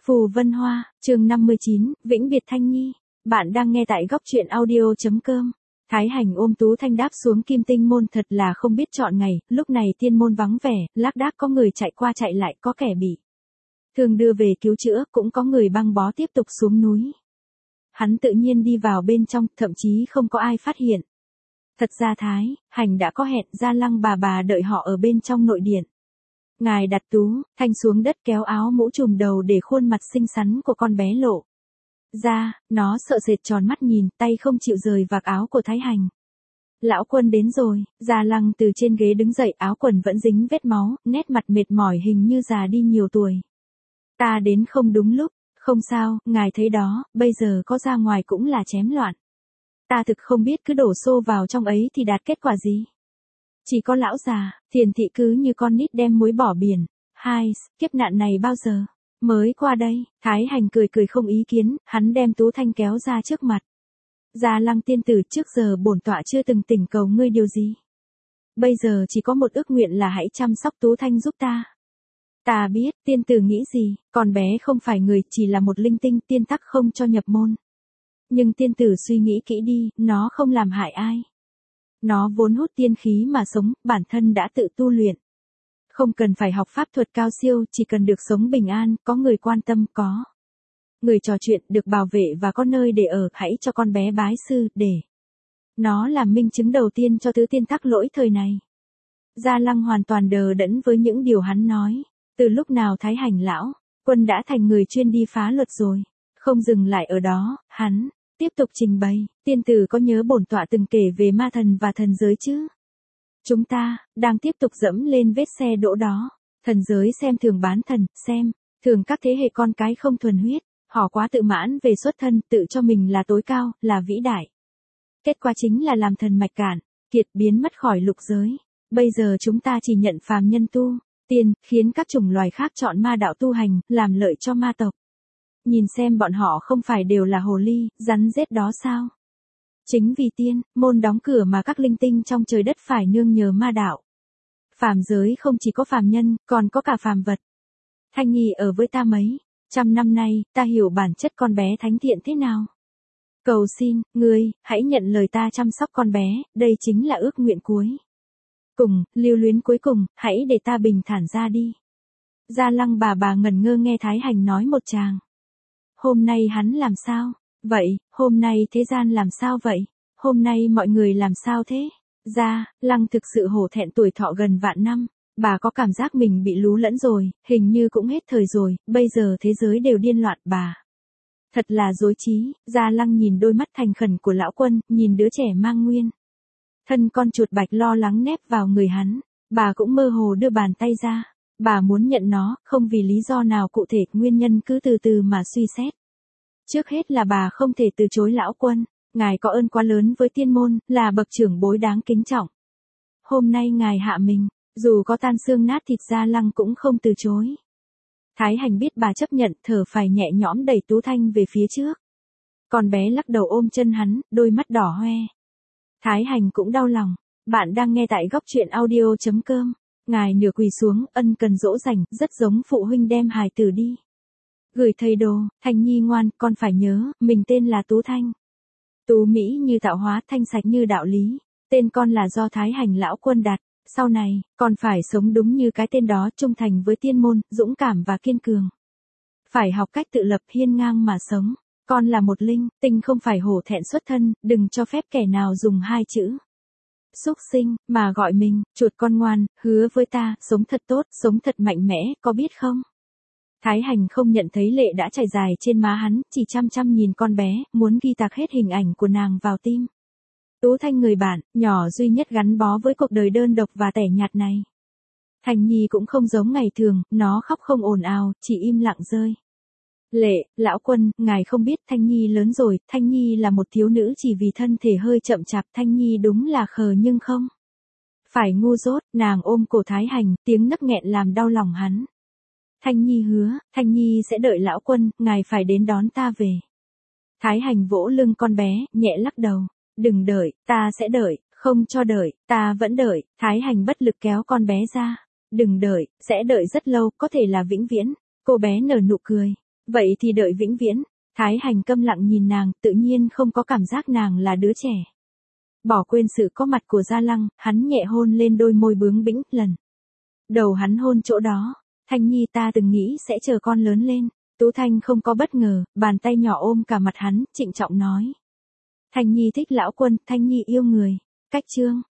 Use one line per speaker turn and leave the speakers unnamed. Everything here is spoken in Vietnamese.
Phù Vân Hoa, chương 59, Vĩnh Biệt Thanh Nhi. Bạn đang nghe tại góc truyện audio.com. Thái Hành ôm Tú Thanh đáp xuống Kim Tinh môn, thật là không biết chọn ngày, lúc này tiên môn vắng vẻ, lác đác có người chạy qua chạy lại, có kẻ bị thương đưa về cứu chữa, cũng có người băng bó tiếp tục xuống núi. Hắn tự nhiên đi vào bên trong, thậm chí không có ai phát hiện. Thật ra Thái Hành đã có hẹn, Gia Lăng bà đợi họ ở bên trong nội điện. Ngài đặt Tú Thanh xuống đất, kéo áo mũ trùm đầu để khuôn mặt xinh xắn của con bé lộ ra, nó sợ sệt tròn mắt nhìn, tay không chịu rời vạt áo của Thái Hành. Lão Quân đến rồi. Gia Lăng từ trên ghế đứng dậy, áo quần vẫn dính vết máu, nét mặt mệt mỏi hình như già đi nhiều tuổi. Ta đến không đúng lúc. Không sao, ngài thấy đó, bây giờ có ra ngoài cũng là chém loạn. Ta thực không biết cứ đổ xô vào trong ấy thì đạt kết quả gì. Chỉ có lão già, Thiền thị cứ như con nít đem muối bỏ biển. Kiếp nạn này bao giờ mới qua đây? Thái Hành cười cười không ý kiến, hắn đem Tú Thanh kéo ra trước mặt. Gia Lăng tiên tử, trước giờ bổn tọa chưa từng thỉnh cầu ngươi điều gì. Bây giờ chỉ có một ước nguyện là hãy chăm sóc Tú Thanh giúp ta. Ta biết, tiên tử nghĩ gì, con bé không phải người, chỉ là một linh tinh, tiên tắc không cho nhập môn. Nhưng tiên tử suy nghĩ kỹ đi, nó không làm hại ai. Nó vốn hút tiên khí mà sống, bản thân đã tự tu luyện. Không cần phải học pháp thuật cao siêu, chỉ cần được sống bình an, có người quan tâm, có người trò chuyện, được bảo vệ và có nơi để ở. Hãy cho con bé bái sư, để nó làm minh chứng đầu tiên cho thứ tiên tắc lỗi thời này. Gia Lăng hoàn toàn đờ đẫn với những điều hắn nói. Từ lúc nào Thái Hành lão Quân đã thành người chuyên đi phá luật rồi? Không dừng lại ở đó, hắn tiếp tục trình bày. Tiên tử có nhớ bổn tọa từng kể về ma thần và thần giới chứ? Chúng ta đang tiếp tục dẫm lên vết xe đỗ đó. Thần giới xem thường bán thần, xem thường các thế hệ con cái không thuần huyết. Họ quá tự mãn về xuất thân, tự cho mình là tối cao, là vĩ đại. Kết quả chính là làm thần mạch cạn kiệt, biến mất khỏi lục giới. Bây giờ chúng ta chỉ nhận phàm nhân tu tiên, khiến các chủng loài khác chọn ma đạo tu hành, làm lợi cho ma tộc. Nhìn xem bọn họ không phải đều là hồ ly, rắn rết đó sao? Chính vì tiên môn đóng cửa mà các linh tinh trong trời đất phải nương nhờ ma đạo. Phàm giới không chỉ có phàm nhân, còn có cả phàm vật. Thanh Nhi ở với ta mấy trăm năm nay, ta hiểu bản chất con bé thánh thiện thế nào. Cầu xin, ngươi, hãy nhận lời ta chăm sóc con bé, đây chính là ước nguyện cuối cùng, lưu luyến cuối cùng, hãy để ta bình thản ra đi. Gia Lăng bà ngẩn ngơ nghe Thái Hành nói một tràng. Hôm nay hắn làm sao vậy? Hôm nay thế gian làm sao vậy? Hôm nay mọi người làm sao thế? Gia Lăng thực sự hổ thẹn, tuổi thọ gần vạn năm. Bà có cảm giác mình bị lú lẫn rồi, hình như cũng hết thời rồi, bây giờ thế giới đều điên loạn, bà thật là rối trí. Gia Lăng nhìn đôi mắt thành khẩn của lão Quân, nhìn đứa trẻ mang nguyên thân con chuột bạch lo lắng nép vào người hắn. Bà cũng mơ hồ đưa bàn tay ra. Bà muốn nhận nó, không vì lý do nào cụ thể, nguyên nhân cứ từ từ mà suy xét. Trước hết là bà không thể từ chối lão Quân. Ngài có ơn quá lớn với tiên môn, là bậc trưởng bối đáng kính trọng. Hôm nay ngài hạ mình, dù có tan xương nát thịt, Gia Lăng cũng không từ chối. Thái Hành biết bà chấp nhận, thở phào nhẹ nhõm đẩy Tú Thanh về phía trước. Con bé lắc đầu ôm chân hắn, đôi mắt đỏ hoe. Thái Hành cũng đau lòng. Bạn đang nghe tại góc truyện audio.com. Ngài nửa quỳ xuống, ân cần dỗ dành, rất giống phụ huynh đem hài tử đi gửi thầy đồ. Thanh Nhi ngoan, con phải nhớ, mình tên là Tú Thanh. Tú mỹ như tạo hóa, thanh sạch như đạo lý. Tên con là do Thái Hành lão Quân đặt. Sau này, con phải sống đúng như cái tên đó, trung thành với tiên môn, dũng cảm và kiên cường. Phải học cách tự lập, hiên ngang mà sống. Con là một linh tinh, không phải hổ thẹn xuất thân, đừng cho phép kẻ nào dùng hai chữ xúc sinh mà gọi mình. Chuột con ngoan, hứa với ta, sống thật tốt, sống thật mạnh mẽ, có biết không? Thái Hành không nhận thấy lệ đã chảy dài trên má hắn, chỉ chăm chăm nhìn con bé, muốn ghi tạc hết hình ảnh của nàng vào tim. Tú Thanh người bạn nhỏ duy nhất gắn bó với cuộc đời đơn độc và tẻ nhạt này. Thanh Nhi cũng không giống ngày thường, nó khóc không ồn ào, chỉ im lặng rơi lệ. Lão Quân, ngài không biết Thanh Nhi lớn rồi, Thanh Nhi là một thiếu nữ, chỉ vì thân thể hơi chậm chạp, Thanh Nhi đúng là khờ nhưng không phải ngu dốt. Nàng ôm cổ Thái Hành, tiếng nấc nghẹn làm đau lòng hắn. Thanh Nhi hứa, Thanh Nhi sẽ đợi lão Quân, ngài phải đến đón ta về. Thái Hành vỗ lưng con bé, nhẹ lắc đầu. Đừng đợi, ta sẽ đợi. Không cho đợi, ta vẫn đợi. Thái Hành bất lực kéo con bé ra. Đừng đợi, sẽ đợi rất lâu, có thể là vĩnh viễn. Cô bé nở nụ cười. Vậy thì đợi vĩnh viễn. Thái Hành câm lặng nhìn nàng, tự nhiên không có cảm giác nàng là đứa trẻ. Bỏ quên sự có mặt của Gia Lăng, hắn nhẹ hôn lên đôi môi bướng bĩnh, lần đầu hắn hôn chỗ đó. Thanh Nhi, ta từng nghĩ sẽ chờ con lớn lên. Tú Thanh không có bất ngờ, bàn tay nhỏ ôm cả mặt hắn, trịnh trọng nói. Thanh Nhi thích lão quân, Thanh Nhi yêu người. Cách chương